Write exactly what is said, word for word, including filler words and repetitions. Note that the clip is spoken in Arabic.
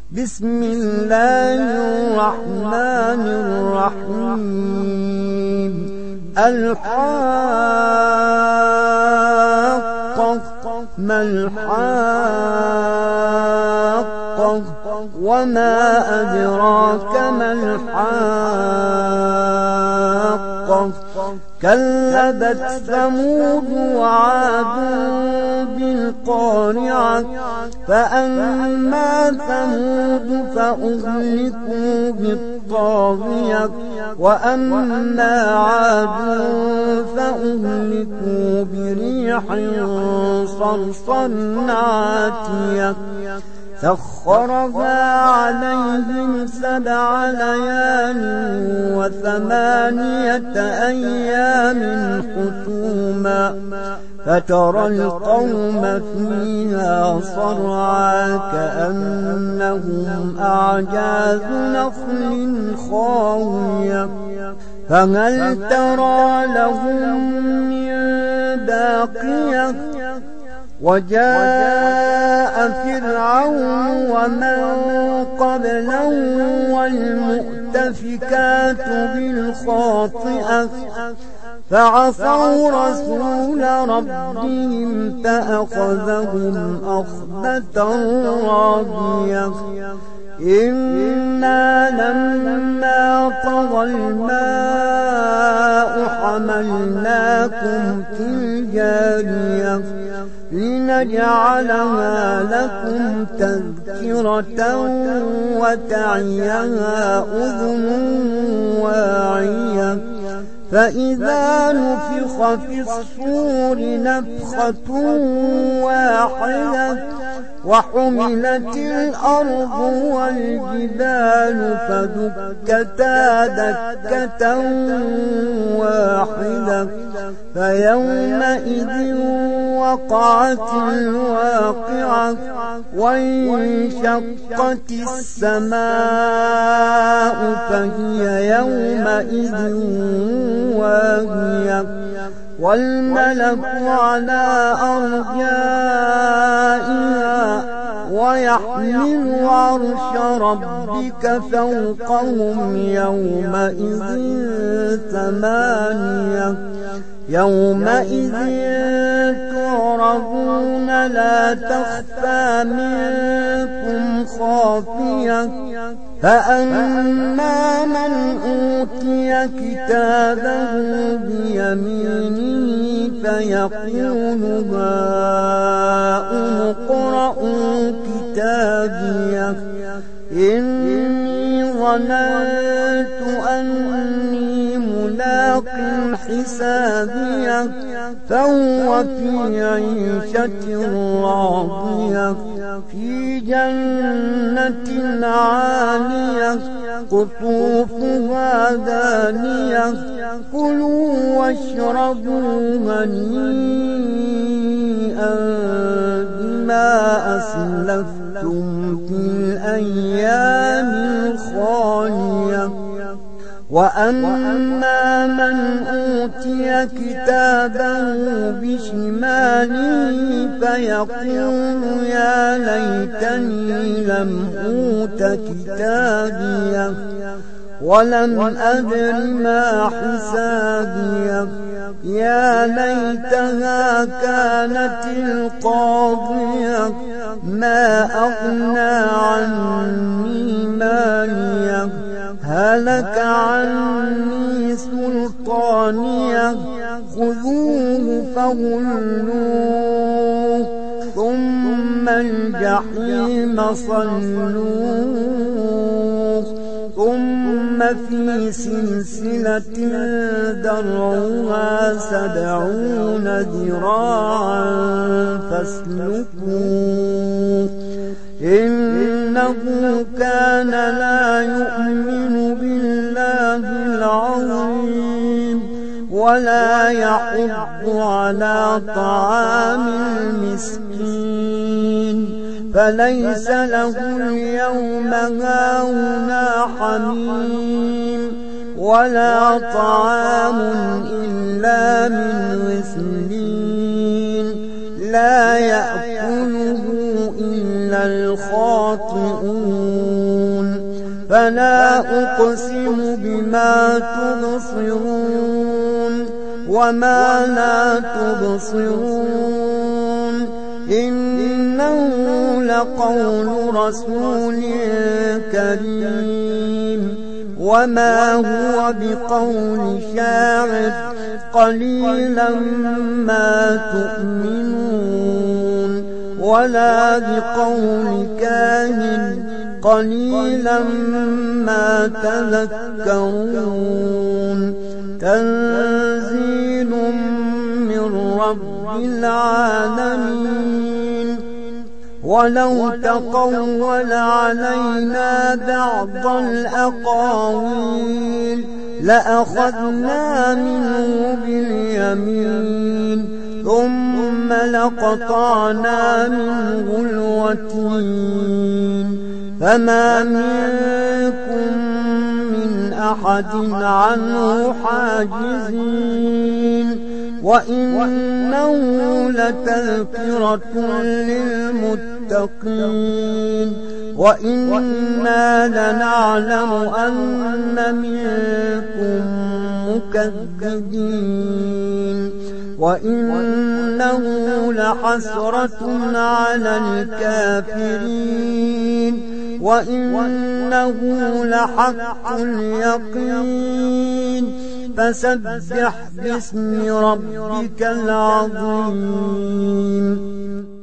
بسم الله الرحمن الرحيم. الحاقة ما الحاقة وما أدراك ما الحاقة كذبت ثمود وعاد بالقارعة فأما ثمود فأهلكوا بالطاغية وأما عاد فأهلكوا بريح صرصر عاتية سخرها عليهم سبع ليال وثمانية أيام حسوما فترى القوم فيها صرعى كأنهم أعجاز نخل خاوية فهل ترى لهم من باقية وجاء فرعون ومن قبله والمؤتفكات بالخاطئة فعصوا رسول ربهم فأخذهم أخذة رابية إنا لما طغى الماء حملناكم في الجارية لنجعلها لكم تذكرة وتعيها أذن واعية فإذا نفخ في الصور نفخة واحدة وحملت الأرض والجبال فدكتا دكة واحدة فيومئذ وقعت الواقعة وانشقت السماء فهي يومئذ واهية والملك على أرجائها ويحمل عرش ربك فوقهم يومئذ ثمانية يومئذ تعرضون لا تخفى منكم خافية فأما من أوتي كتابه بيمينه فيقول هاؤم اقرءوا كتابيه إني ظننت أني ملاق حسابيه فهو في عيشة راضية في جنة عالية قطوفها دانية كلوا واشربوا هنيئا بما أسلفتم في الأيام الخالية وأما من أوتي كتابه بشماله فيقول يا ليتني لم أوت كتابيه ولم أدر ما حسابيه يا ليتها كانت القاضية ما أغنى عني ماليه هلك عني سلطانيه خذوه فغلوه ثم الجحيم صلوه ثم في سلسلة درعها سبعون ذراعا فاسلكوه إنه كان لا يؤمن بالله العظيم ولا يحض على طعام المسكين فليس له اليوم هاهنا حميم ولا طعام إلا من غسلين لا يأكله إلا الخاطئون فلا أقسم بما تبصرون وما لا تبصرون إنه لقول رسول كريم وما هو بقول شاعر قليلا ما تؤمنون ولا بقول كاهن قليلا ما تذكرون تنزيل من رب العالمين ولو تقول علينا بعض الأقاويل لأخذنا منه باليمين ثم لقطعنا منه الوتين فما منكم من أحد عنه حاجزين وإنه لتذكرة للمتقين وإنا لنعلم أن منكم مكذبين وإنه لحسرة على الكافرين وإنه لحق اليقين فسبح باسم ربك العظيم.